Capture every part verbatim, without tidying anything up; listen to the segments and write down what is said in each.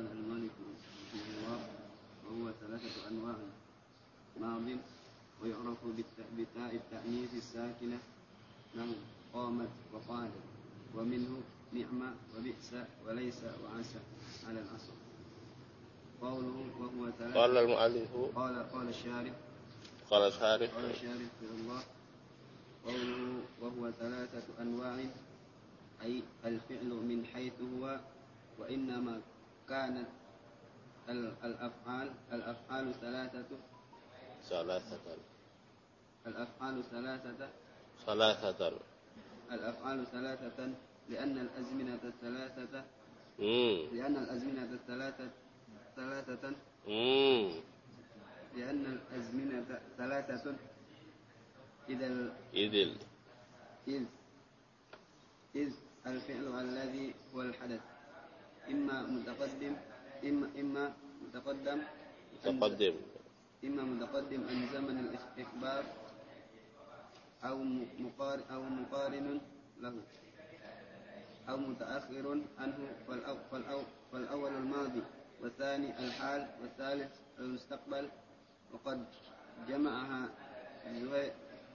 قال المالك رحمه الله وهو ثلاثة أنواع ماض ويعرف بتاء التأنيث الساكنة له قامت وقعدت ومنه نعمة وبئس وليس وعسى على الأصل. قوله وهو ثلاثة قال المؤلف قال قال الشارح قال الشارح قال الشارح في الله قوله وهو ثلاثة أنواع أي الفعل من حيث هو وإنما كانت الأفعال الأفعال ثلاثة ثلاثة الأفعال ثلاثة ثلاثة الأفعال ثلاثة لأن الأزمنة الثلاثة مم. لأن الأزمنة الثلاثة ثلاثة مم. لأن الأزمنة ثلاثة إذا ال... إذ إذ إذ الفعل الذي هو الحدث إما متقدم إما إما متقدم متقدم إما متقدم عن زمن الإخبار أو مقارن أو مقارن له أو متأخر عنه فالأو فالأو فالأول الماضي والثاني الحال والثالث المستقبل وقد جمعها زهير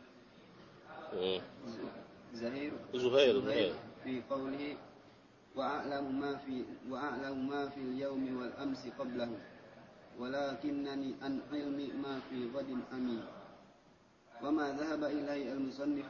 زهير زهير زهير في قوله وأعلم ما في وأعلم ما في اليوم والأمس قبله ولكنني عن علم ما في غد أمين. وما ذهب إليه المصنف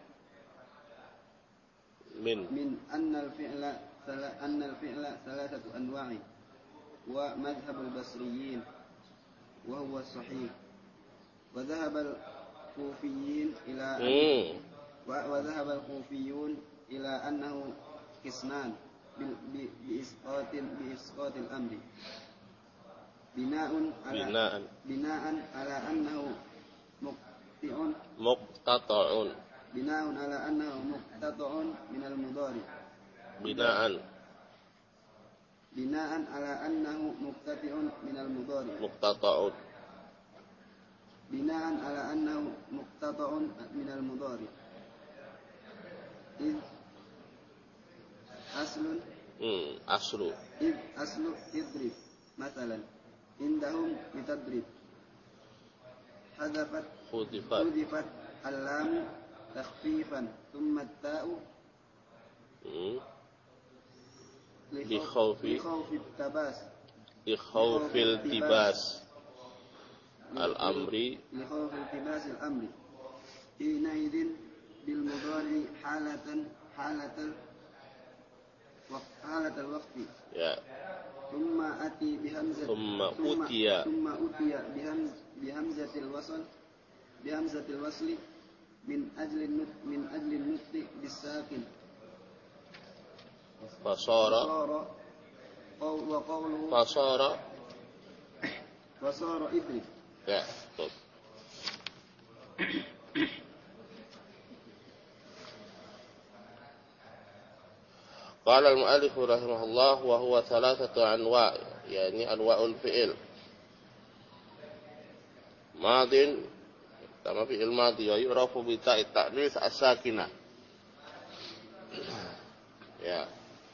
من من أن الفعل أن الفعل ثلاثة أنواع ومذهب البصريين وهو الصحيح وذهب الكوفيين إلى أن وذهب الكوفيون إلى أنه قسمان بإسقاط بإسقاط الأمر بناء على بناء بناء على أنه مقطع مقتطع بناء على أنه مقتطع من المضارع بناء بناء على أنه مقتطع من المضارع مقتطع بناء على أنه مقتطع من المضارع إذ أصل أصل إذ أصل اضرب مثلا عندهم بتضرب حذفت حذفت حذفت اللام تخفيفا ثم التاء لخوف لخوف التباس لخوف التباس الأمر لخوف التباس الأمر حينئذ بالمضارع حالة حالة الوقت حالة الوقت ya. ثم أتي بهمزة ثم أتي ثم أتي بهمز بهمزة الوصل بهمزة الوصل من أجل النطق من أجل النطق بالساكن فصار وقوله فصار فصار إدرك ya betul. قال المؤلف رحمه الله وهو ثلاثة أنواع يعني أنواع الفعل ماض كما فعل ماضي ويعرف بتاء التأنيث الساكنة ya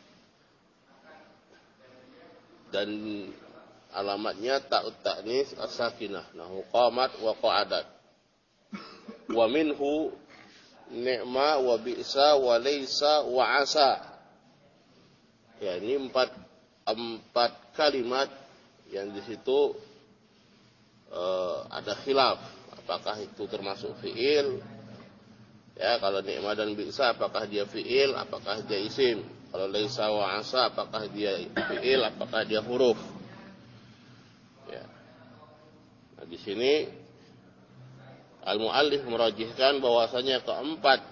dan alamatnya ta'ut ta'nis as-sakinah nahu qamat wa qa'adat wa minhu ni'ma wa bi'sa wa laysa wa asa. Ya, ini empat empat kalimat yang di situ uh, ada khilaf apakah itu termasuk fi'il, ya kalau ni'ma dan bi'sa apakah dia fi'il, apakah dia isim, kalau laysa wa asa apakah dia fi'il, apakah dia huruf. Ya. Nah, di sini al-muallif merajihkan bahwasanya keempat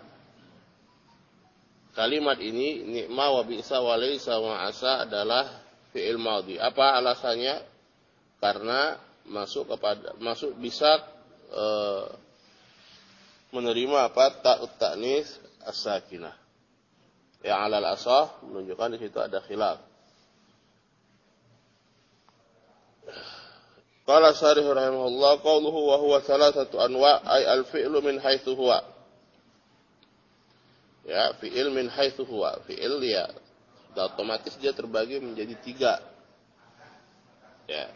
kalimat ini ni'ma wa bi'sa wa laysa wa asa adalah fi'il madhi. Apa alasannya? Karena masuk kepada masuk bisa e, menerima apa ta'ut ta'nis as-sakinah. Yang alal asah menunjukkan di situ ada khilaf. Qala Syarih rahimahullah qauluhu wa huwa thalathatu anwa' ay al-fi'lu min haitsu huwa. Ya, fi'il min haitsu huwa. Fi'il ya otomatis dia terbagi menjadi tiga. Ya.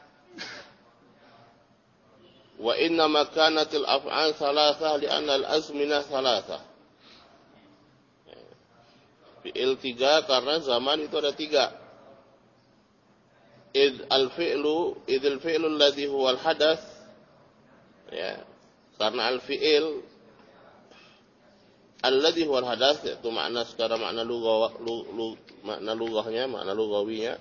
Wa inna makanatil af'al thalathah li'anna al-azminah thalathah. Fi'il tiga karena zaman itu ada tiga. Id al-fi'lu, id al-fi'lu alladhi huwa al-hadath. Ya. Karena al-fi'il alladhi huwa al-hadath itu makna secara makna lugah, lu, makna lughahnya, makna lughawinya.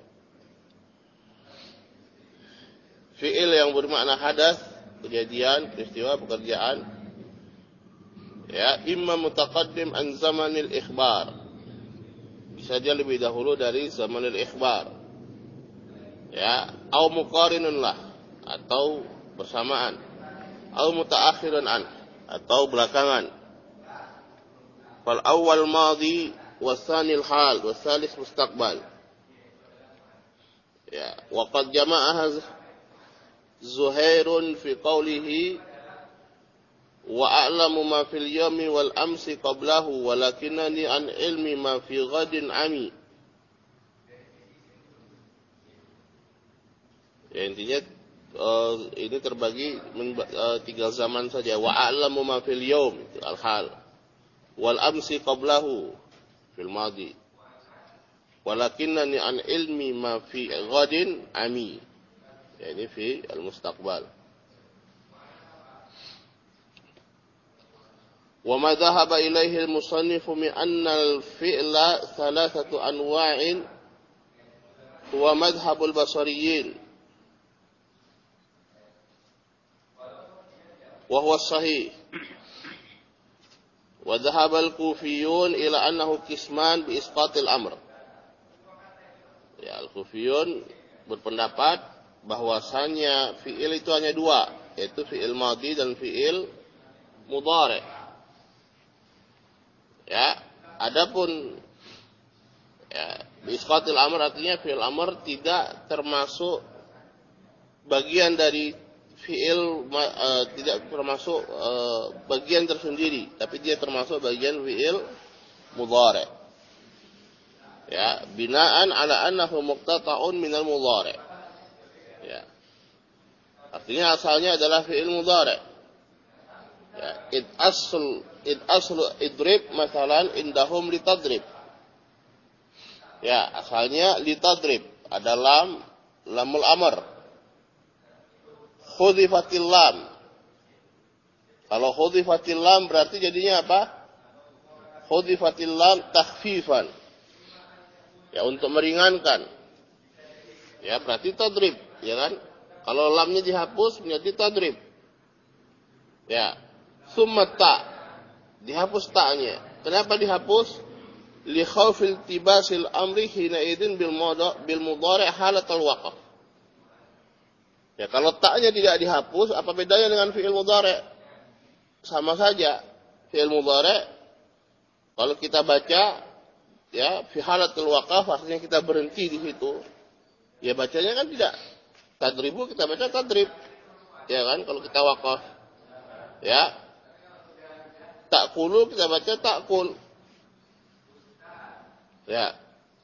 Fi'il yang bermakna hadath, kejadian, peristiwa, pekerjaan. Ya, imma mutaqaddim an zamanil ikhbar. Bisa dia lebih dahulu dari zamanil ikhbar. Ya, au muqarinun lah, atau bersamaan. Au mutaakhirun an, atau belakangan. Fal awal madhi wasanil hal wasalis mustaqbal. Ya, wa qad jama'aha Zuhairun fi qawlihi wa a'lamu ma fil yawmi wal amsi qablahu walakinani an ilmi ma fi ghadin ami. Ya, intinya uh, ini terbagi men, uh, tiga zaman saja. Wa a'lamu ma fil yawm al-hal wal amsi qablahu fil madi walakinani an ilmi ma fi ghadin ami. Ya, ini fi al-mustaqbal. Wa ma dhahaba ilaihi al-musannifu min anna al-fi'la thalathatu anwa'in huwa madhhabul basariyyin wa huwa sahih. Wa dhahaba al-kufiyyun ila annahu qisman bi isqatil amr. Ya, al-kufiyyun berpendapat bahwasanya fi'il itu hanya dua, yaitu fi'il madhi dan fi'il mudhari'. Ya, adapun ya, isqatil amr artinya fi'il amr tidak termasuk bagian dari fi'il uh, tidak termasuk uh, bagian tersendiri, tapi dia termasuk bagian fi'il mudhari'. Ya, binaan ala annahu muqtata'un minal mudhari'. Ya. Artinya asalnya adalah fi'il mudhari'. Ya, id asl id aslu idrib masalan indahum litadrib. Ya, asalnya litadrib, ada lam, lamul amr. Khudifatil lam. Kalau khudifatil lam berarti jadinya apa? Khudifatil lam takhfifan. Ya, untuk meringankan. Ya, berarti tadrib. Ya kan? Kalau lamnya dihapus menjadi tadrib. Ya. Summa ta. Dihapus ta'nya. Kenapa dihapus? Li khawfil tibasil amri hina idin bil mudhari' halatal waqf. Ya, kalau ta'nya tidak dihapus, apa bedanya dengan fi'il mudhari'? Sama saja. Fi'il mudhari' kalau kita baca ya fi halatul waqf artinya kita berhenti di situ. Ya, bacanya kan tidak tadribu, kita baca tadrib. Ya kan, kalau kita waqaf. Ya. Ta'kulu kita baca ta'kul. Ya.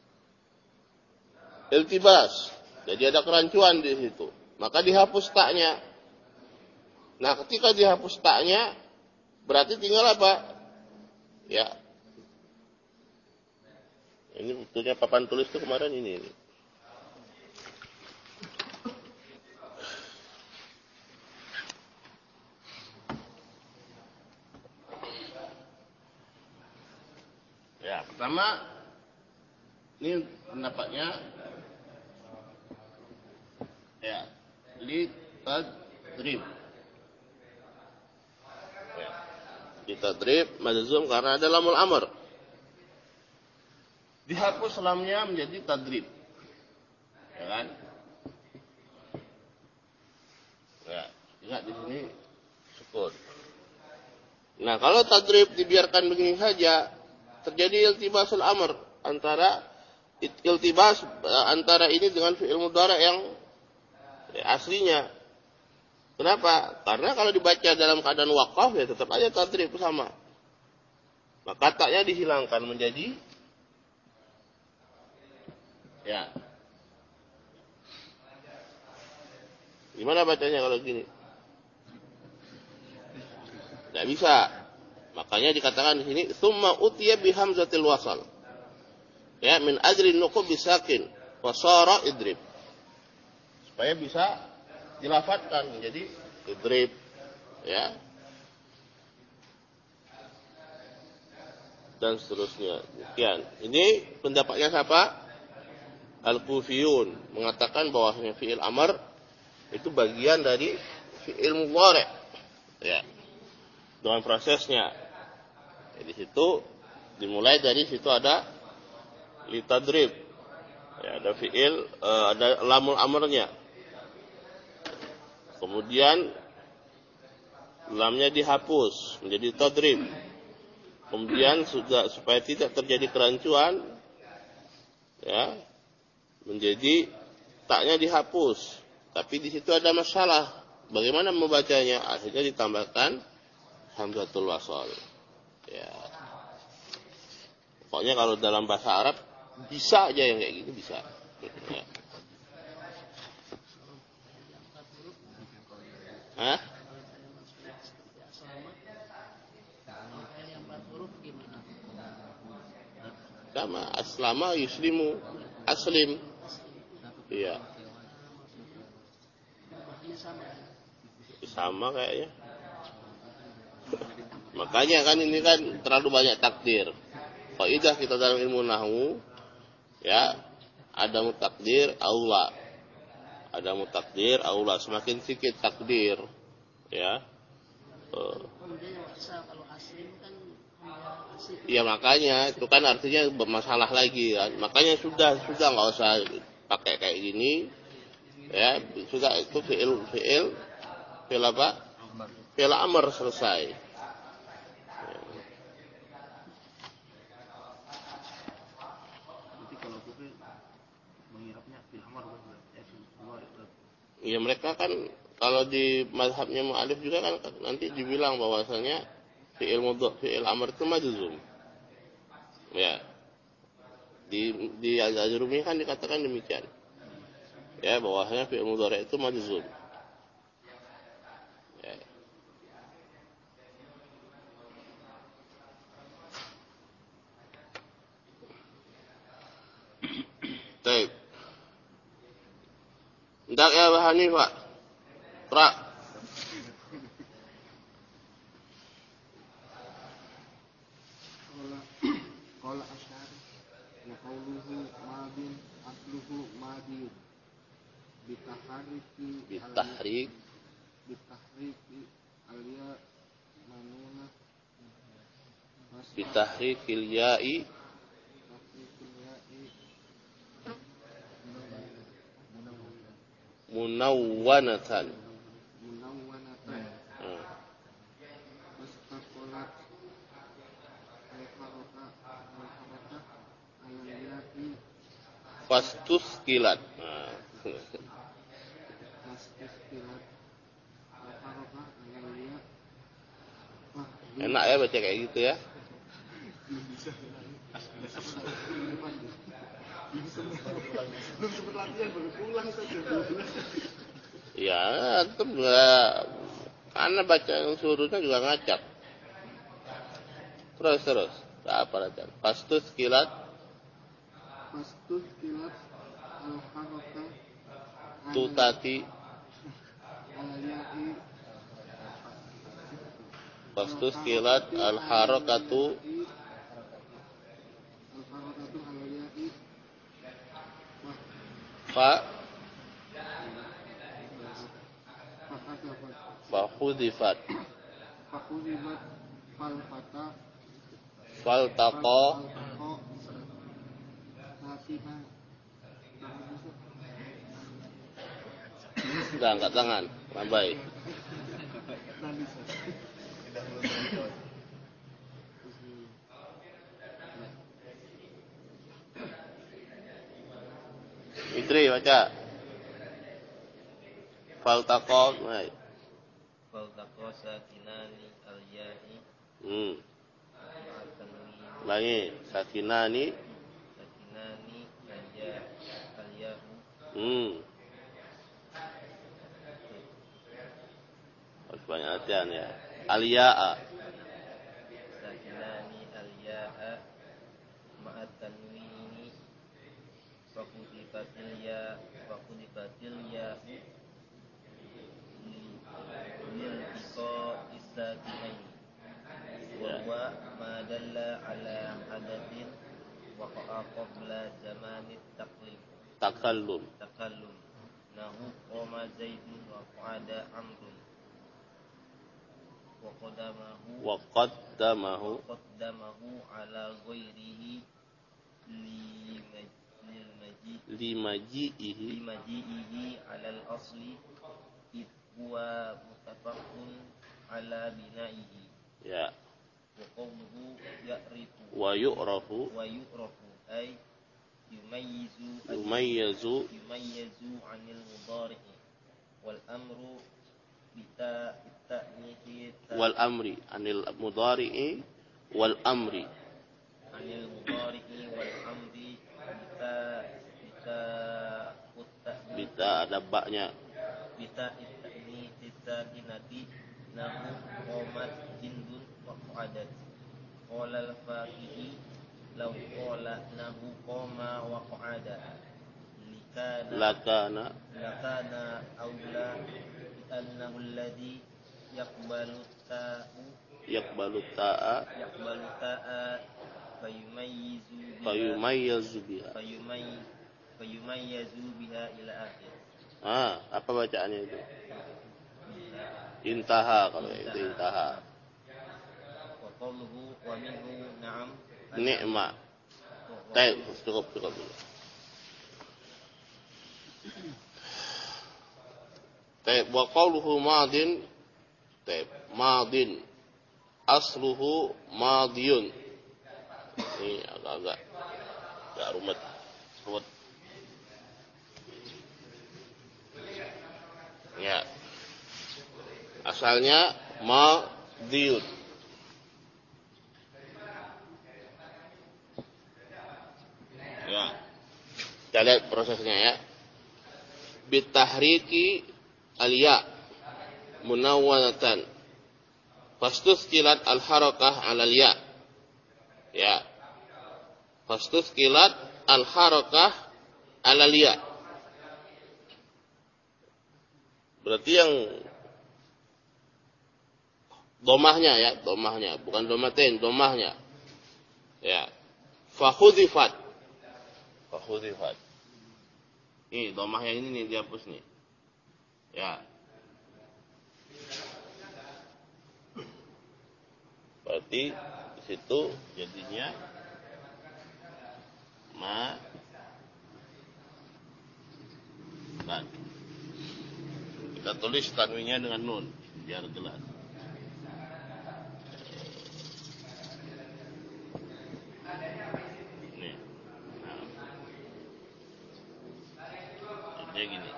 Iltibas. Jadi ada kerancuan di situ. Maka dihapus taknya. Nah, ketika dihapus taknya berarti tinggal apa? Ya. Ini betulnya papan tulis itu kemarin ini ini. Ya, pertama ini pendapatnya ya, li tadrib. Ya. Li tadrib madzum karena ada lamul amr. Dihapus lamnya menjadi tadrib. Ya kan? Ya, ingat di sini sukun. Nah, kalau tadrib dibiarkan begini saja, terjadi iltibasul amr antara iltibas antara ini dengan fi'il mudhari' yang aslinya. Kenapa? Karena kalau dibaca dalam keadaan waqaf ya tetap aja tadrib sama. Maka taknya dihilangkan menjadi ya Gimana bacanya kalau gini? Tidak bisa. Makanya dikatakan di sini summa utiya bi hamzatil wasal. Ya, min ajri nuqub bisakin wa sara idrib. Supaya bisa dilafatkan menjadi idrib, ya. Dan seterusnya. Demikian. Ini pendapatnya siapa? Al-Kufiyun mengatakan bahwasanya fi'il amr itu bagian dari fi'il mudhari'. Ya. Dengan prosesnya. Ya, di situ dimulai dari situ ada litadrib. Ya, ada fi'il, uh, ada lamul amrnya. Kemudian lamnya dihapus menjadi tadrib. Kemudian sudah supaya tidak terjadi kerancuan, ya, menjadi taknya dihapus. Tapi di situ ada masalah. Bagaimana membacanya? Akhirnya ditambahkan hamzatul wasal. Ya. Pokoknya kalau dalam bahasa Arab bisa aja yang kayak gitu bisa. Ya. Hah? Sama aslama yuslimu aslim. Iya. Sama kayaknya. Makanya kan ini kan terlalu banyak takdir. Kaidah kita dalam ilmu nahwu, ya, ada mutakdir aula. Ada mutakdir aula, semakin sedikit takdir, ya. Uh. Ya makanya itu kan artinya bermasalah lagi kan. Makanya sudah sudah nggak usah pakai kayak gini, ya. Sudah itu fi'il fi'il fi'il apa? Fi'il amr selesai. Ya mereka kan kalau di mazhabnya mu'alif juga kan nanti dibilang bahwasanya fi'il mudhari fi'il amr itu majzum. Ya. Di di Al-Ajrumi kan dikatakan demikian. Ya, bahwasanya fi'il mudhari itu majzum. Ya. Baik. Hendak ya Abu Hanifah. Ra. Qala asyari wa qawluhu madin asluhu madin bitahriki Bitahrik bitahriki alia manuna bitahrikil ya'i munawwanatan munawwanatan hmm. mustaqalat al-haraka al-haraka al-ya'i fastus kilat. Nah. mustaqalat al-haraka al-ya'i. Enak ya baca kayak gitu ya. Belum sempat latihan baru pulang saja. Ya, itu juga karena baca yang suruhnya juga ngacak. Terus terus. Apa aja? Pastus kilat. Pastus kilat al-haraka Tutati. al-ya'i. Pastus kilat al-harakatu. Al-harakatu al-ya'i. Fa Fakadabat Fahudifat Fakudibat Falfata Faltaqa Faltaqo Sakina. Udah angkat tangan Rambai. Idri baca Faltaqa. Faltaqa sakinani al-ya'i. Hmm. Lagi sakinani Sakinani al-ya' al-ya'u. Hmm. banyak latihan ya. Al-ya'a. Sakinani al-ya'a ma'at tanwini fakudifatil ya fakudifatil ya'u lil iko isakinaini wa huwa ma dalla ala hadathin waqa'a qabla zamanit taqlim Takallum. takallum nahu qama zaidun wa qa'ada amrun wa qadamahu Wa qaddamahu. qaddamahu ala ghairihi li maji Limaji'ihi. limaji'ihi ala al-asli id huwa mutafaqun ala bina'ihi Ya. wa qawluhu ya'rifu Wa yu'rafu. wa yu'rafu ay yumayyizu Yumayyazu. yumayyizu 'anil mudhari'i wal amru bita ta'nithi Wal amri. Anil mudhari'i. Wal amri. anil mudhari'i wal amri bita bita utta Bita ada baknya. bita ta'nithi sakinati nahu qomat hindun wa qa'adat qala al-faqihi law qala nahu qoma wa qa'ada likana Lakana. lakana aula annahu alladhi yaqbalu ta'u Yaqbalu ta'a. yaqbalu ta'a fayumayyizu biha Fayumayyazu biha. fayumay fayumayyizu biha ila akhir. Ah, apa bacaannya itu? Intaha kalau itu intaha. Wa qawluhu wa minhu na'am Ni'ma. Baik, cukup cukup dulu. Baik, wa qawluhu madin. Baik, madin. Asluhu madiyun. Ini agak-agak agak rumit. Rumit. Ya. Asalnya madiyun. Ya. Kita lihat prosesnya ya. Bitahriki al-ya munawwanatan. Fastuskilat al-harakah al-ya. Ya. Fastuskilat al-harakah al-ya. Berarti yang domahnya ya, domahnya, bukan domatain, domahnya. Ya. Fakhudifat. Fakhudifat. Ini domahnya ini nih dihapus nih. Ya. Berarti di situ jadinya ma dan kita tulis tanwinnya dengan nun biar jelas. Nih. Nah. Jadi gini.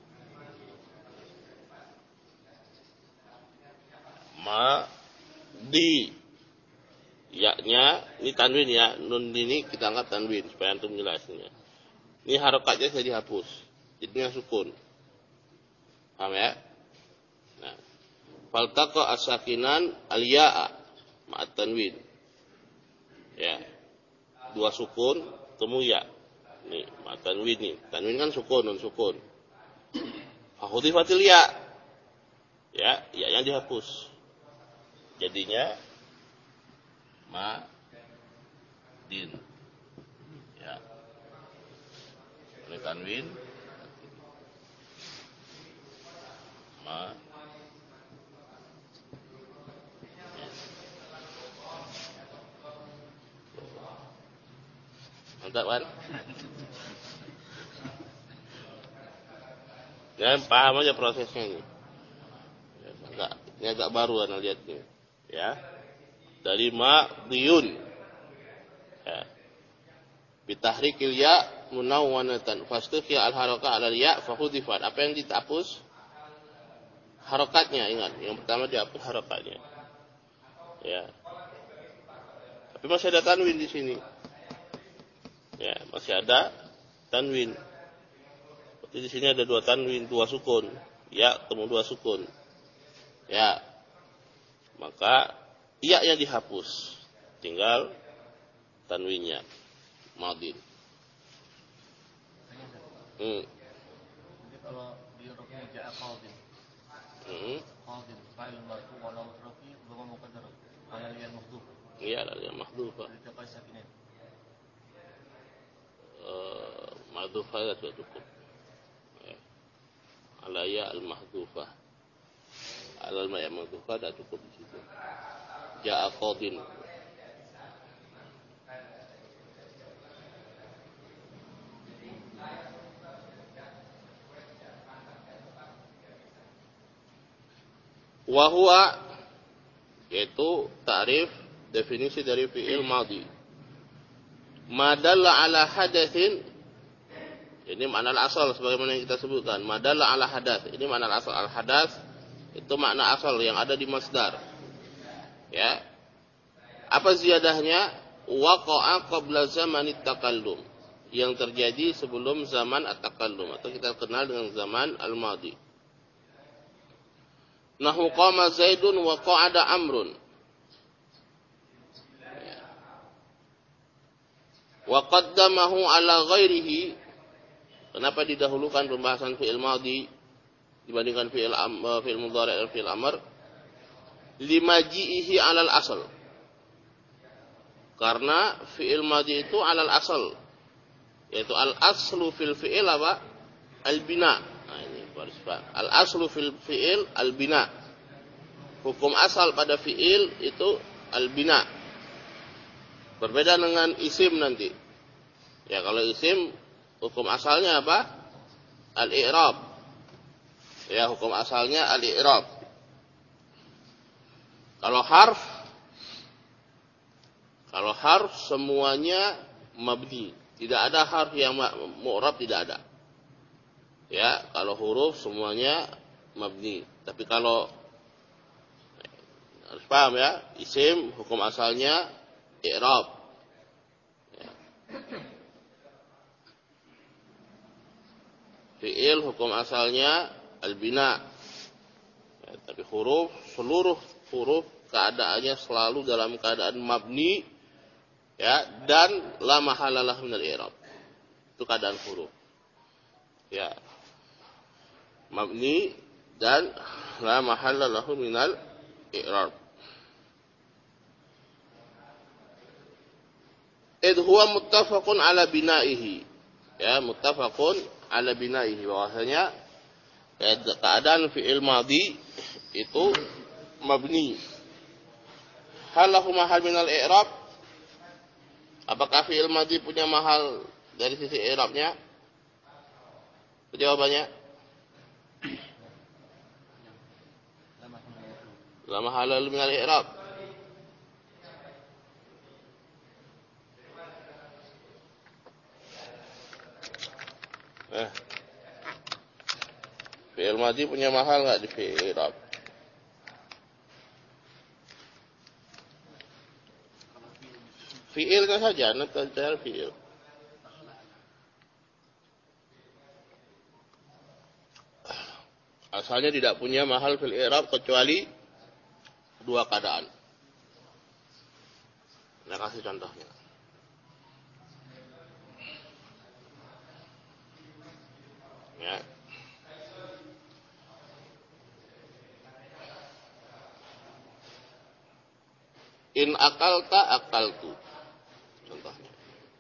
Ma di ya-nya ini tanwin ya, nun ini kita angkat tanwin supaya antum jelasnya. Ini harokatnya saya dihapus, jadinya sukun. Paham ya? Nah, faltaqa as-sakinan al-ya'a ma'at tanwin. Ya. Dua sukun temu ya. Nih, ma'at tanwin nih. Tanwin kan sukun, nun sukun. Fahudifatil ya. Ya, ya yang dihapus. Jadinya ma din. Ya. Ini tanwin ma mantap kan? Ya, paham aja prosesnya ini. Ya, agak, ini agak baru anda lihat nih. Ya. Dari ma'diyun. Ya. Bitahrikil ya munawwanatan fastufiya al-harakah ala ya fahudifat. Apa yang dihapus? Harokatnya, ingat. Yang pertama dihapus harokatnya. Ya. Tapi masih ada tanwin di sini. Ya, masih ada tanwin. Berarti di sini ada dua tanwin, dua sukun. Ya, ketemu dua sukun. Ya. maka iya-nya dihapus, tinggal tanwinnya madin. Hmm. Jadi kalau di rukun ja'a qadin. Hmm. Qadin fa'il marfu wa lam rafi wa muqaddar ala al mahdhuf. Iya, al mahdhuf. Itu kai sakinin. Eh, mahdhuf ada sudah cukup. Ya. Ala ya al mahdhufah. Ala al ya mahdhufah ada cukup di situ. Ja'a qadin. Wahwa yaitu ta'rif definisi dari fi'il madhi. Madalla ala hadatsin, ini makna asal sebagaimana yang kita sebutkan. Madalla ala hadath, ini makna asal. Al hadath itu makna asal yang ada di masdar. Ya. Apa ziyadahnya? Waqa'a qabla zamanit takallum, yang terjadi sebelum zaman at-takallum atau kita kenal dengan zaman al-madhi. Nahu qama Zaidun wa qa'ada Amrun. Wa qaddamahu ala ghairihi. Kenapa didahulukan pembahasan fi'il madhi dibandingkan fi'il am, fi'il mudhari' dan fi'il amr? Limaji'ihi 'alal asal. Karena fi'il madhi itu 'alal asal. Yaitu al-aslu fil fi'il apa? Al-bina. Nah, ini harus paham. Al-aslu fil fi'il al-bina. Hukum asal pada fi'il itu al-bina. Berbeda dengan isim nanti. Ya, kalau isim hukum asalnya apa? Al-i'rab. Ya, hukum asalnya al-i'rab. Kalau harf Kalau harf semuanya mabni. Tidak ada harf yang mu'rab, tidak ada. Ya, kalau huruf semuanya mabni. Tapi kalau harus paham ya, isim hukum asalnya i'rab. Ya. Fi'il hukum asalnya al-bina. Ya, tapi huruf, seluruh huruf keadaannya selalu dalam keadaan mabni, ya, dan la mahalalah minal i'rab. Itu keadaan huruf. Ya. Mabni dan la mahalalah minal i'rab. Idh huwa muttafaqun ala bina'ihi. Ya, muttafaqun ala bina'ihi. Bahwasanya keadaan fi'il madhi itu mabni. Hal lahu mahal minal i'rab? Apakah fi'il madhi punya mahal dari sisi i'rabnya? Jawabannya la mahal minal i'rab. Eh. Fi'il madhi punya mahal enggak di fi'il i'rab? Fi'ilnya saja, nanti cari fi'il. Asalnya tidak punya mahal fil i'rab kecuali dua keadaan. Saya kasih contohnya. Ya. In akalta akaltu. Contohnya.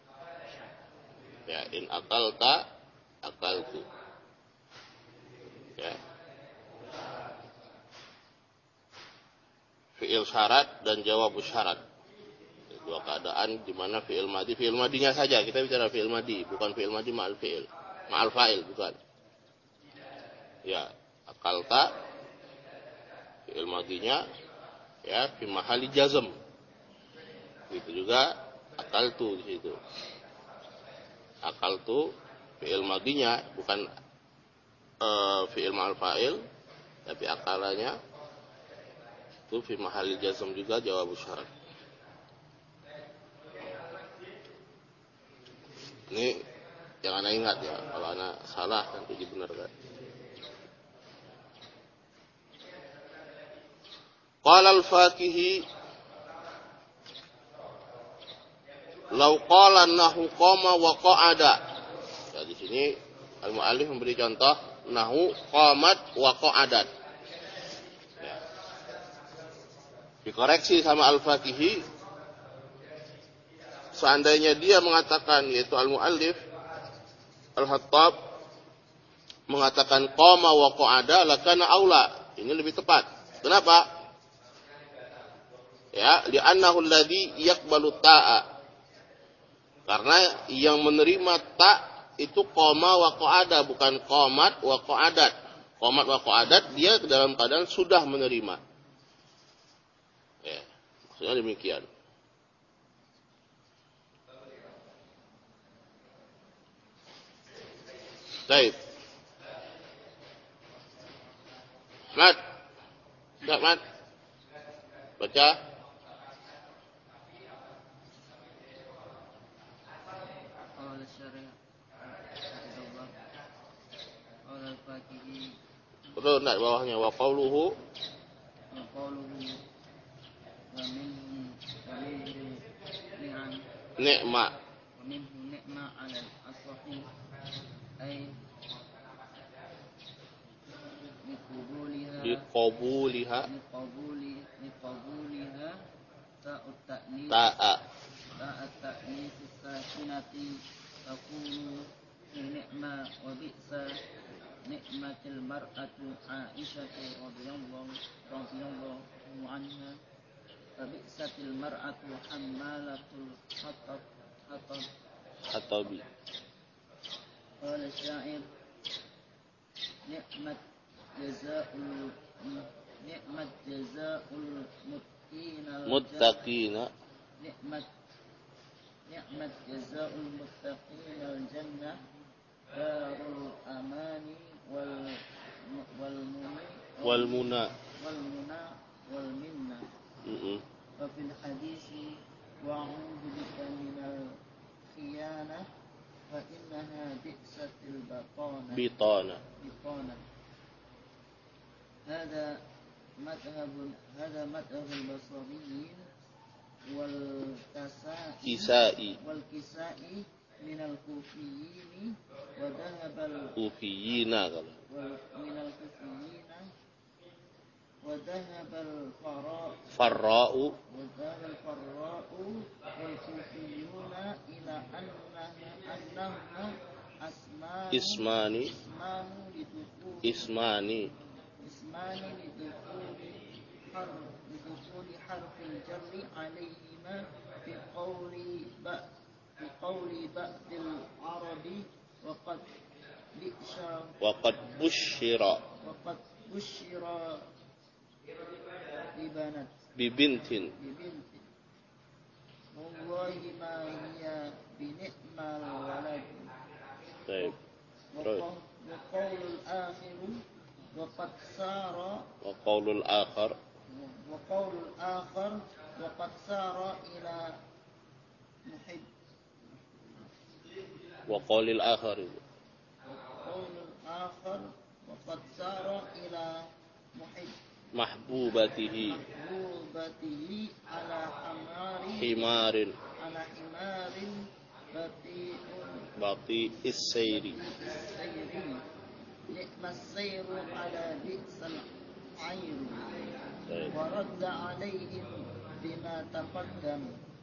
Ya, in akalta akaltu. Ya. Fi'il syarat dan jawab syarat. Dua keadaan di mana fi'il madhi, fi'il madhinya saja. Kita bicara fi'il madhi, bukan fi'il madhi ma'al fi'il. Ma'al fa'il, bukan. Ya, akalta fi'il madhinya ya fi mahali jazm. Itu juga akaltu di situ. Akaltu fi'il madhinya bukan uh, fi'il ma'al fa'il, tapi akalanya itu fi mahali jazm juga jawab syarat. Ini jangan ingat ya, kalau anak salah nanti dibenarkan. Qala al-Fakihi law qala nahu qama wa qa'ada. Ya, di sini al-muallif memberi contoh nahu qamat wa qa'adat. Ya. Dikoreksi sama al-Fakihi, seandainya dia mengatakan, yaitu al-muallif al-Hattab mengatakan qama wa qa'ada lakana aula. Ini lebih tepat. Kenapa? Ya, li'annahu alladhi yaqbalu ta'a. Karena yang menerima ta itu qama wa qa'ada, bukan qamat wa qa'adat. Qamat wa qa'adat dia dalam keadaan sudah menerima. Ya, maksudnya demikian. Baik. Mat. Siap, Mat. Baca. Qala syarih Abdullah Qala al-Fakihi Betul, nak bawahnya wa qawluhu wa qawluhu wa minhu wa minhu ni'am ni'ma. wa minhu ni'ma 'ala al-asahih ay liqubuliha Liqabuliha liqabuli liqabuliha ta'ut ta'nis ta'a. ta'at ta'nis sakinati taqulu ni'ma wa bi'sa ni'matil mar'atu Aisyah radhiyallahu radhiyallahu anha wa bi'satil mar'atu hammalatul hatab hatab Hatabi. qala syair ni'mat jazaa'ul ni'mat jazaa'ul muttaqina Muttaqina. ni'mat ni'mat jazaa'ul muttaqina al-jannah darul amani wal wal muni Wal muna. wal muna wal minna Mm-mm. wa fil hadisi wa'udhu bika minal khiyanah fa innaha bi'satil batana Bitana. bitana هذا مذهب هذا مذهب البصريين والكسائي Kisai. والكسائي من الكوفيين وذهب ال- Ufiyina kalau. وال- من الكوفيين وذهب الفراء Farra'u. وذهب الفراء والكوفيون إلى أنها أنهما أسمان Ismani. اسمان لدخول Ismani. اسمان لدخول حرف لدخول حرف الجر عليهما في قول ب- في قول بعض العرب وقد بئس Waqad bushira. وقد بشر ببنت Bibintin. ببنت والله ما هي بنعم الولد Baik. Terus. وقول وقول الآخر وقد سار Wa qawlul akhar. وقول الآخر وقد سار إلى محب Wa qawlil akhar. وقول الآخر وقد سار إلى محب Mahbubatihi. محبوبته على حمار Himarin. على حمار بطيء Bati is-sayri. السير نعم السير على بئس العير Baik. ورد عليهم بما تقدم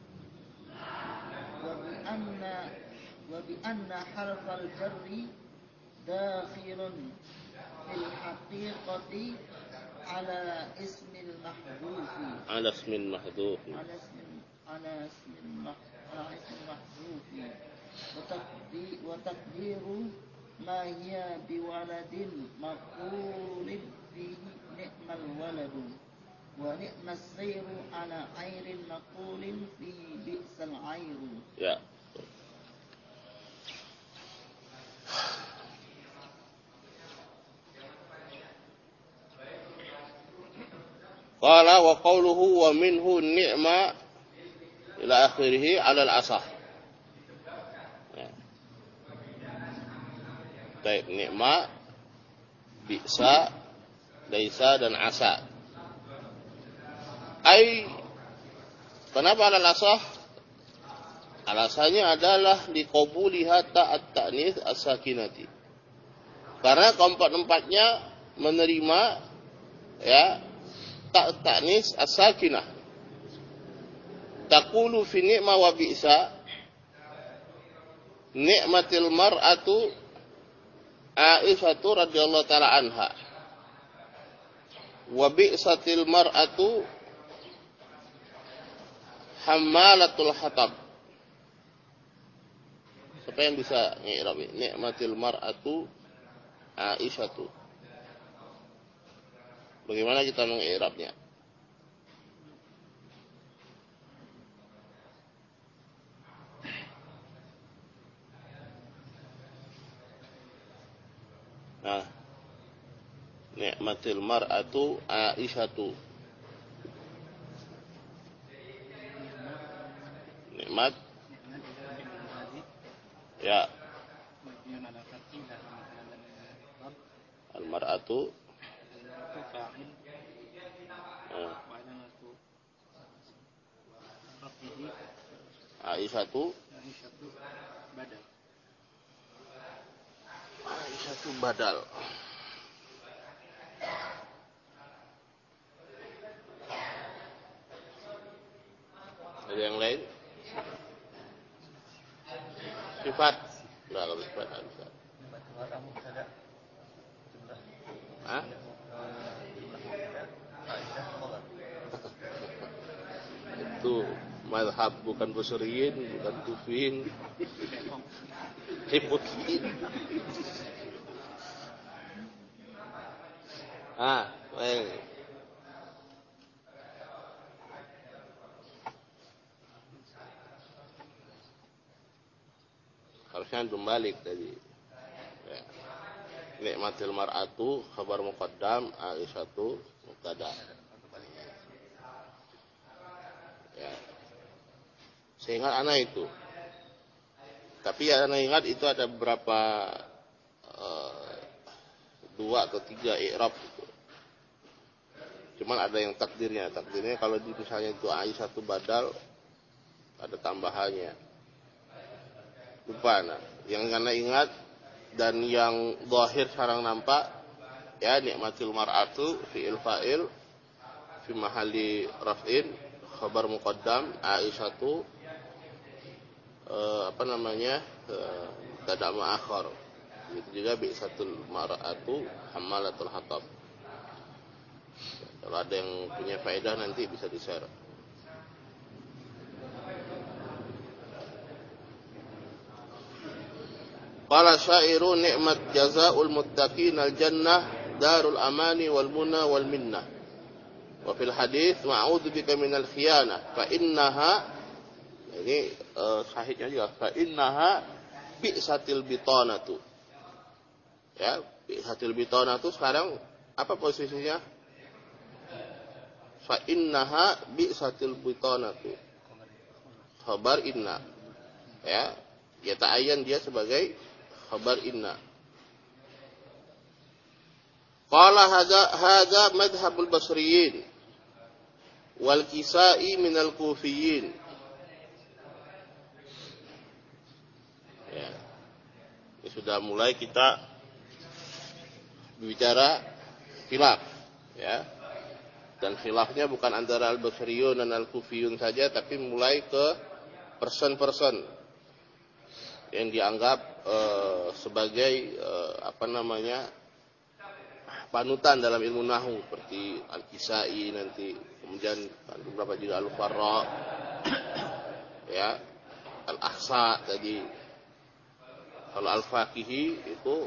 وبأن وبأن حرف الجر داخل في الحقيقة على اسم المحذوف Ala ismin mahdhuf. على اسم على اسم المح- على اسم المحذوف وتقدي- وتقدير ما هي بولد مقول فيه نعم الولد ونعم السير على عير مقول فيه بئس العير. Ya. Qala wa qawluhu wa minhu ni'ma ila akhirih ala al-asah. Ya. Baik, ni'ma, bi'sa, laisa dan asa. Ai, kenapa alal asah? Alasannya adalah liqabuliha ta'at ta'nits as-sakinati. Karena keempat-empatnya menerima ya ta'at ta'nits as-sakinah. Taqulu fi ni'ma wa bi'sa, ni'matil mar'atu Aisyatu radhiyallahu taala anha, wa bi'satil mar'atu hammalatul hatab. Siapa yang bisa ngi'rab ni'matil mar'atu Aisyatu? Bagaimana kita mengi'rabnya? Nah, ni'matil mar'atu Aisyatu. Nikmat ya. Al-mar'atu Aisyatu Aisyatu badal. Ada yang lain? Sifat. Enggak, kalau sifat enggak bisa. Hah? Itu mazhab bukan Basriyin, bukan Kufiyin. Hipotin. Ah, baik. Harusnya balik tadi. Ya. Nikmatil mar'atu khabar muqaddam, Aisyatu mubtada. Ya. Seingat anak itu. Tapi ya anak ingat itu ada beberapa uh, dua atau tiga i'rab gitu. Cuman ada yang takdirnya. Takdirnya kalau di, misalnya itu Aisyatu badal ada tambahannya. Lupa nah. Yang karena ingat dan yang zahir sekarang nampak ya nikmatil mar'atu fi'il fa'il fi mahalli raf'in khabar muqaddam Aisyatu Uh, apa namanya uh, tada ma'akhir. Itu juga bi'satul mar'atu hammalatul hatab. Kalau ada yang punya faedah nanti bisa di-share. Qala syairu ni'mat jazaa'ul muttaqin al-jannah darul amani wal muna wal minnah. Wa fil hadits ma'udzu bika minal khiyanah fa innaha. Ini uh, sahihnya juga fa innaha bi'satil bitanatu. Ya, bi'satil bitanatu sekarang apa posisinya? Fa innaha bi'satil bitanatu. Khabar inna. Ya, ya ta'ayyan dia sebagai khabar inna. Qala hadza hadza madhhabul basriyin wal kisai minal kufiyin. Ya. Ini sudah mulai kita bicara khilaf, ya. Dan khilafnya bukan antara al-Basriyun dan al-Kufiyun saja, tapi mulai ke person-person yang dianggap uh, sebagai uh, apa namanya panutan dalam ilmu nahwu seperti al-Kisai nanti, kemudian beberapa juga al-Farra, ya, al-Ahsa tadi. Kalau al-Faqihi itu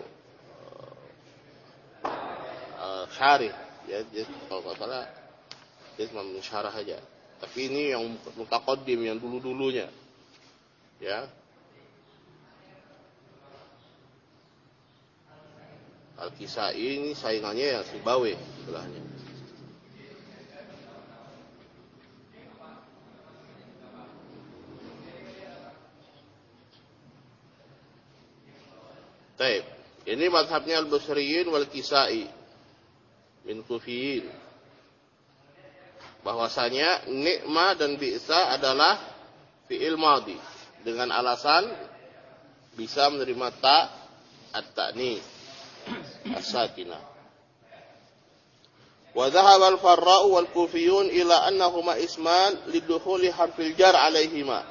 uh, syarih, ya, dia, kalau nggak salah dia cuma mensyarah aja. Tapi ini yang mutaqaddim, yang dulu-dulunya, ya. Al-Kisai ini saingannya yang Sibawi istilahnya. Baik, ini mazhabnya al-Basriyin wal Kisai min Kufiyin. bahwasanya ni'ma dan bi'sa adalah fi'il madhi dengan alasan bisa menerima ta at-ta'nis as-sakinah. Wa dhahaba al-Farra'u wal Kufiyun ila annahuma isman lidukhuli harfil jar alaihima.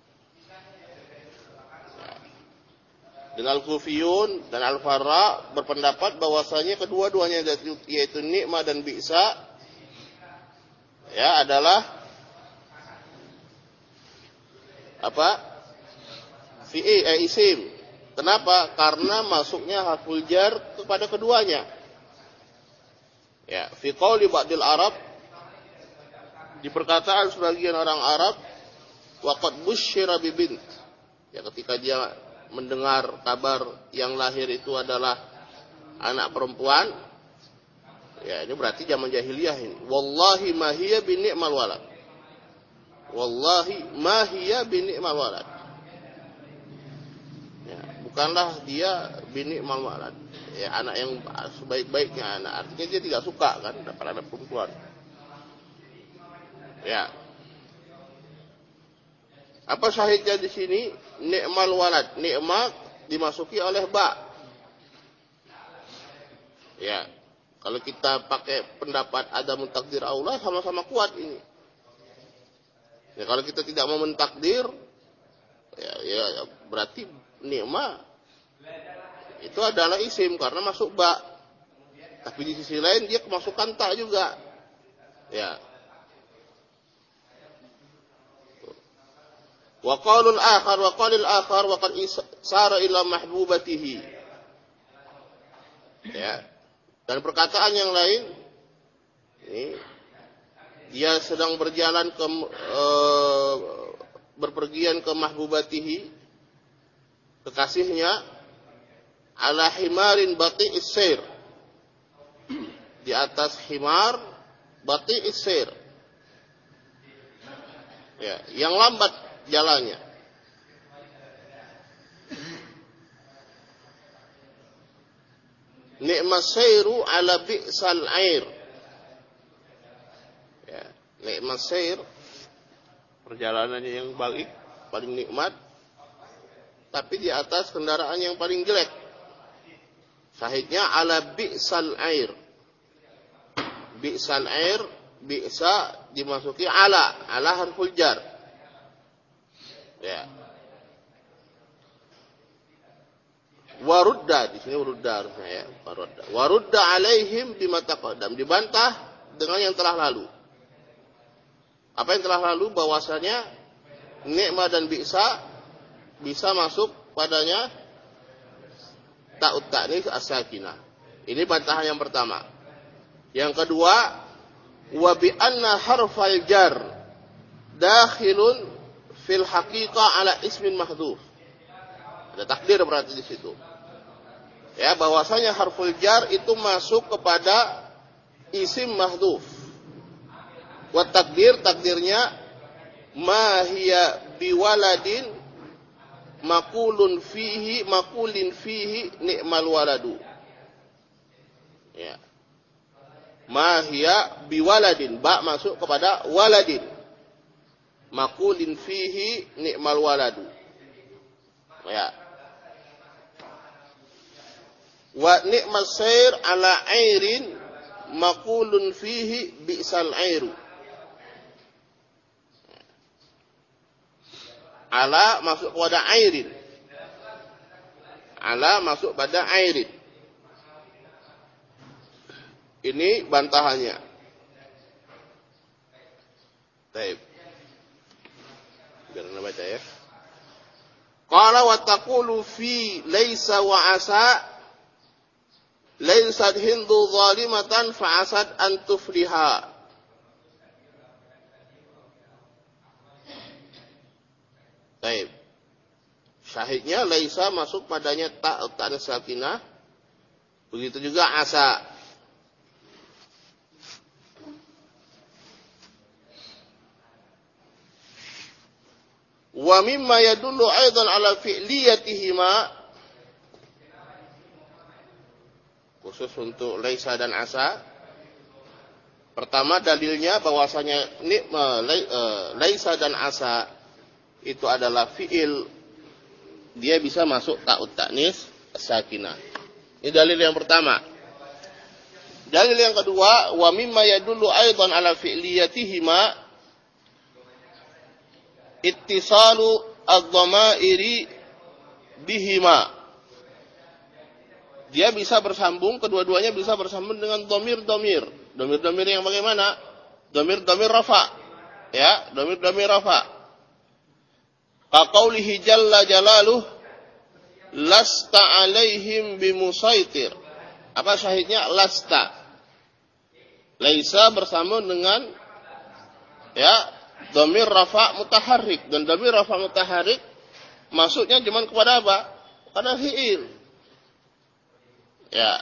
Dan Al-Kufiyun dan Al-Farra berpendapat bahwasanya kedua-duanya yaitu ni'ma dan bi'sa ya adalah apa? Fi'i eh, isim. Kenapa? Karena masuknya harful jar kepada keduanya. Ya, fi qauli ba'dil Arab, di perkataan sebagian orang Arab, waqad busyira bi bint. Ya, ketika dia mendengar kabar yang lahir itu adalah anak perempuan, ya ini berarti zaman jahiliyah ini. Wallahi ma hiya bi ni'mal walad. Wallahi ma hiya bi ni'mal walad. Ya, bukanlah dia bi ni'mal walad. Ya, anak yang sebaik-baiknya anak. Artinya dia tidak suka kan pada anak perempuan. Ya. Apa syahidnya di sini? Ni'mal walad. Ni'mat dimasuki oleh ba. Ya. Kalau kita pakai pendapat ada mentakdir Allah sama-sama kuat ini. Ya, kalau kita tidak mau mentakdir ya, ya, ya berarti ni'mat itu adalah isim karena masuk ba. Tapi di sisi lain dia kemasukan ta juga. Ya. Wa qaulul akhar wa qalil akhar wa qad sara ila mahbubatihi. Ya. Dan perkataan yang lain ini dia sedang berjalan ke e, berpergian ke mahbubatihi, kekasihnya, ala himarin bati'is sair, di atas himar bati'is sair, ya, yang lambat jalannya. Ni'mas sairu ala bi'sal air. Ya, ni'mas sair, perjalanannya yang baik, paling nikmat, tapi di atas kendaraan yang paling jelek. Sahidnya ala bi'sal air. Bi'sal air, bi'sa dimasuki ala, ala harful jar. Ya. Warudda, di sini warudda harusnya ya, warudda. Warudda alaihim bima taqaddam, dibantah dengan yang telah lalu. Apa yang telah lalu? Bahwasanya ni'ma dan bi'sa bisa masuk padanya ta'ut ta'nis as-sakinah. Ini bantahan yang pertama. Yang kedua, wa bi anna harfal jar dakhilun fil haqiqah ala ismin mahdhuf. Ada takdir berarti di situ. Ya, bahwasanya harful jar itu masuk kepada isim mahdhuf. Wa takdir, takdirnya ma hiya biwaladin makulun fihi makulin fihi ni'mal waladu. Ya. Ma hiya biwaladin, ba masuk kepada waladin. Makulin fihi ni'mal waladu. Ya. Wa ni'mas sair ala airin makulun fihi bi'sal airu. Ala masuk pada airin. Ala masuk pada airin. Ini bantahannya. Baik. Biar anda baca ya. Qala wa taqulu fi laisa wa asa laisat hindu zalimatan fa asad an tufliha. Baik. Syahidnya laisa masuk padanya ta ta'nis sakinah. Begitu juga asa. Wa mimma yadullu aidan ala fi'liyatihima, khusus untuk laisa dan asa, Pertama dalilnya bahwasanya nikma laisa dan asa itu adalah fiil, dia bisa masuk ta'ut ta'nis sakinah. Ini dalil yang pertama. Dalil yang kedua, wa mimma yadullu aidan ala fi'liyatihima ittisalu adh-dhamairi bihima. Dia bisa bersambung, kedua-duanya bisa bersambung dengan domir-domir. Domir-domir yang bagaimana? Domir-domir rafa. Ya, domir-domir rafa. Kaqaulihi jalla jalaluh, lasta alaihim bimusaitir. Apa syahidnya? Lasta. Laisa bersambung dengan ya, domir rafa mutaharrik. Dan domir rafa mutaharrik masuknya cuma kepada apa? Kepada fi'il. Ya.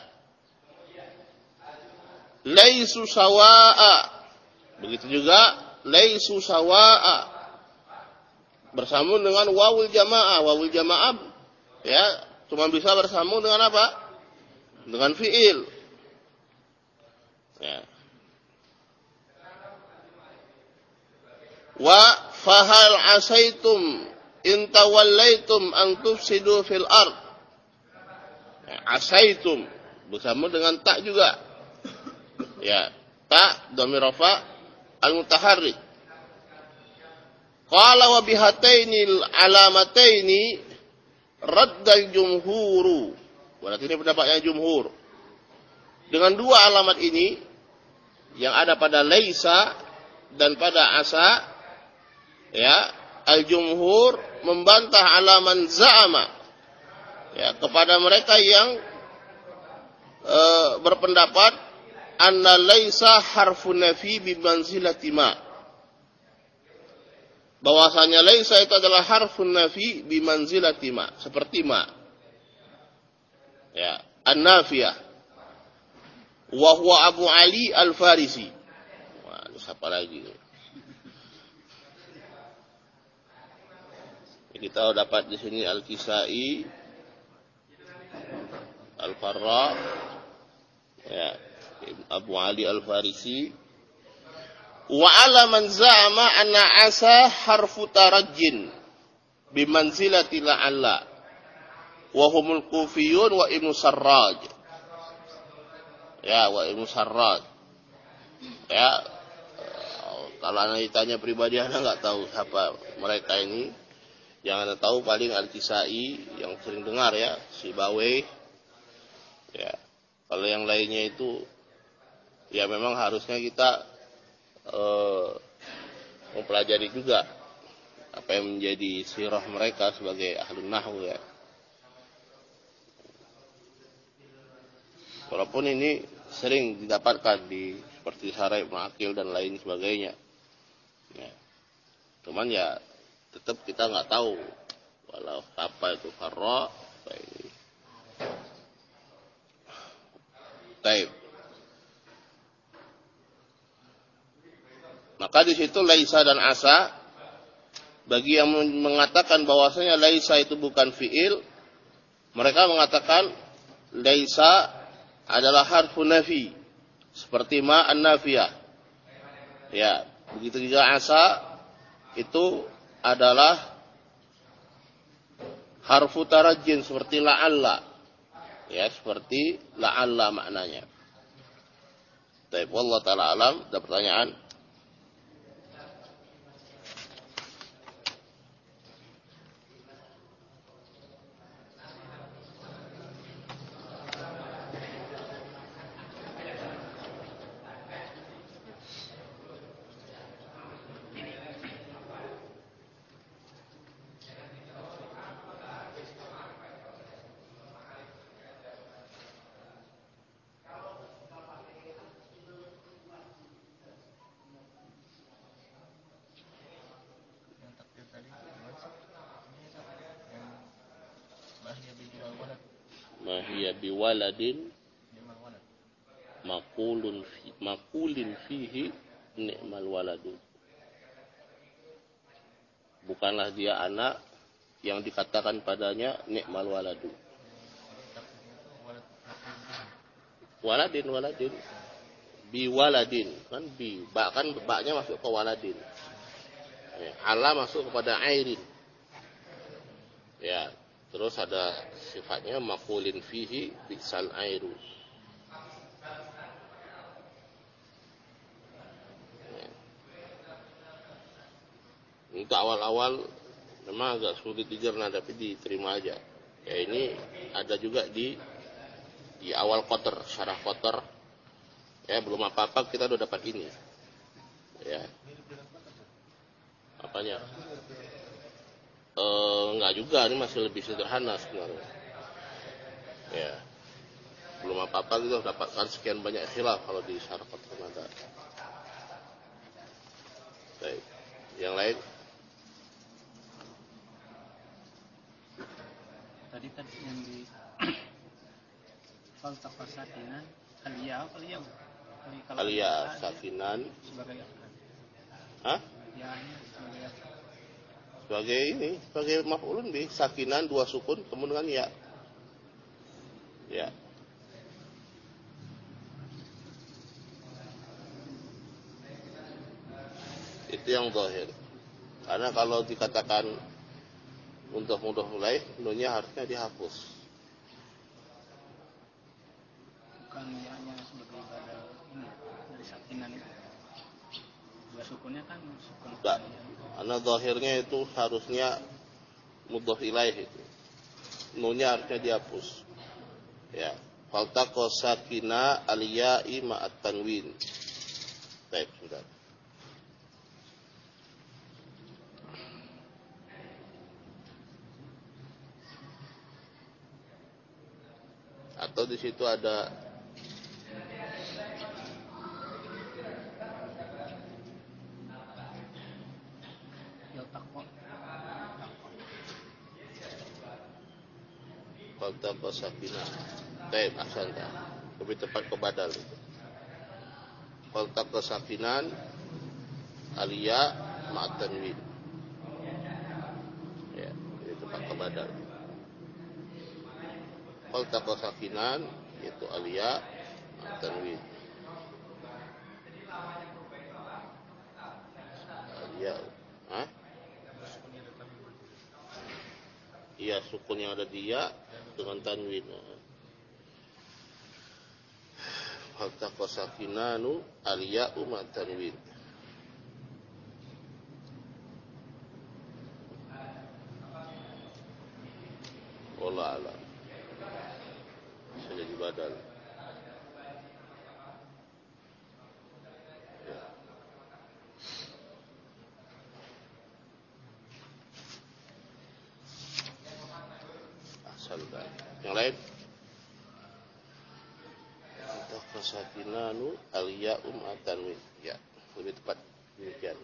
Laisu sawa'a. Begitu juga laisu sawa'a. Bersambung dengan wawul jamaah. Wawul jamaah ya, cuma bisa bersambung dengan apa? Dengan fi'il. Ya. Wa fahal asaitum in tawallaitum an tufsidu fil ard. Asaitum bersama dengan tak juga. Ya, tak dhamir rafa al-mutaharrik. Qala wa bihatainil alamataini raddal jumhuru. Berarti ini pendapatnya jumhur. Dengan dua alamat ini yang ada pada laisa dan pada asa, ya, al-jumhur membantah alaman za'ama. Ya, kepada mereka yang e, berpendapat anna laisa harfun nafi bi manzilati ma. Bahwasanya laisa itu adalah harfun nafi bi manzilati ma, seperti ma. Ya, an-nafiyah. Wa huwa Abu Ali Al-Farisi. Wah, ini siapa lagi? Kita dapat di sini Al-Kisai, Al-Farra, ya, Abu Ali Al-Farisi. Wa ala man za'ama anna asa harfu tarajjin bimanzilati la'alla wa humul kufiyun wa ibnu sarraj. Ya, wa ibnu sarraj. Ya, kalau anda ditanya pribadi anda nggak tahu siapa mereka ini. Yang anda tahu paling Al-Kisai yang sering dengar ya, si Baweh. Ya, kalau yang lainnya itu ya memang harusnya kita uh, mempelajari juga apa yang menjadi sirah mereka sebagai ahlun nahwu ya. Walaupun ini sering didapatkan di seperti Syarah Ibnu Aqil dan lain sebagainya. Ya. Cuman ya tetap kita nggak tahu walau apa itu farra apa ini. Taib. Maka di situ laisa dan asa, bagi yang mengatakan bahwasanya laisa itu bukan fiil, mereka mengatakan laisa adalah harfun nafi, seperti ma an-nafiyah. Ya, begitu juga asa itu adalah harfu tarajjin seperti la'alla. Ya, seperti la'alla maknanya. Baik, wallahu taala alam. Ada pertanyaan? Mahia biwaladin makulun fi, makulin fihi ni'mal waladu. Bukanlah dia anak yang dikatakan padanya ni'mal waladu. Waladin waladin Bi waladin. Kan bi. Ba kan baknya masuk ke waladin. Ya, ala masuk kepada airin. Ya. Terus ada sifatnya maqulin fihi bisal airu. Ya. Untuk awal-awal memang agak sulit dicerna tapi diterima aja. Ya ini ada juga di di awal kotor, syarah kotor. Ya belum apa-apa kita udah dapat ini. Ya. Apanya? Eh, enggak juga, ini masih lebih sederhana sebenarnya. Ya. Belum apa-apa kita dapatkan sekian banyak khilaf kalau di syarah kotor nada. Baik. Yang lain? Tadi tadi yang di falsafah sakinan alia apa alia? Alia sakinan sebagai apa? Hah? Ya sebagai apa? Sebagai ini, sebagai maf'ulun bih, sakinan dua sukun kemudian dengan ya. Ya. Itu yang zahir. Karena kalau dikatakan untuk mudah mulai, nunnya harusnya dihapus. Bukan hanya sebagai badal ini dari sakinan itu. Dua sukunnya kan sukun. Enggak. Karena zahirnya itu harusnya mudhaf ilaih itu. Nunnya harusnya dihapus. Ya. Faltaqa sakina aliya'i ma'at tanwin. Baik, sudah. Atau di situ ada Ya takwa. faltaqa sakina. Baik, ahsanta. Lebih tepat ke badal itu. Faltaqa sakinan aliya ma'at tanwin. Ya, ini tepat ke badal. Faltaqa sakinan yaitu aliya tanwin. Aliya, hah? Iya, sukun yang ada di ya dengan tanwin. Faltaqa sakinanu aliya ma tanwin. Wallahu a'lam. Bisa jadi badal. Ya. Asal dah. Yang lain? Faltaqa sakinanu aliya ma tanwin. Ya, lebih tepat demikian.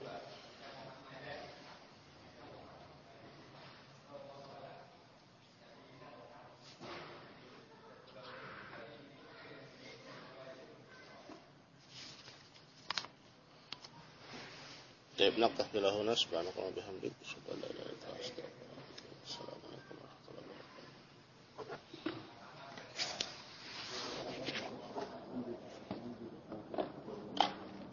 Baik, nakah bila huna subhanaka wa bihamdika asyhadu an la ilaha illa anta astaghfiruka wa atubu ilaik.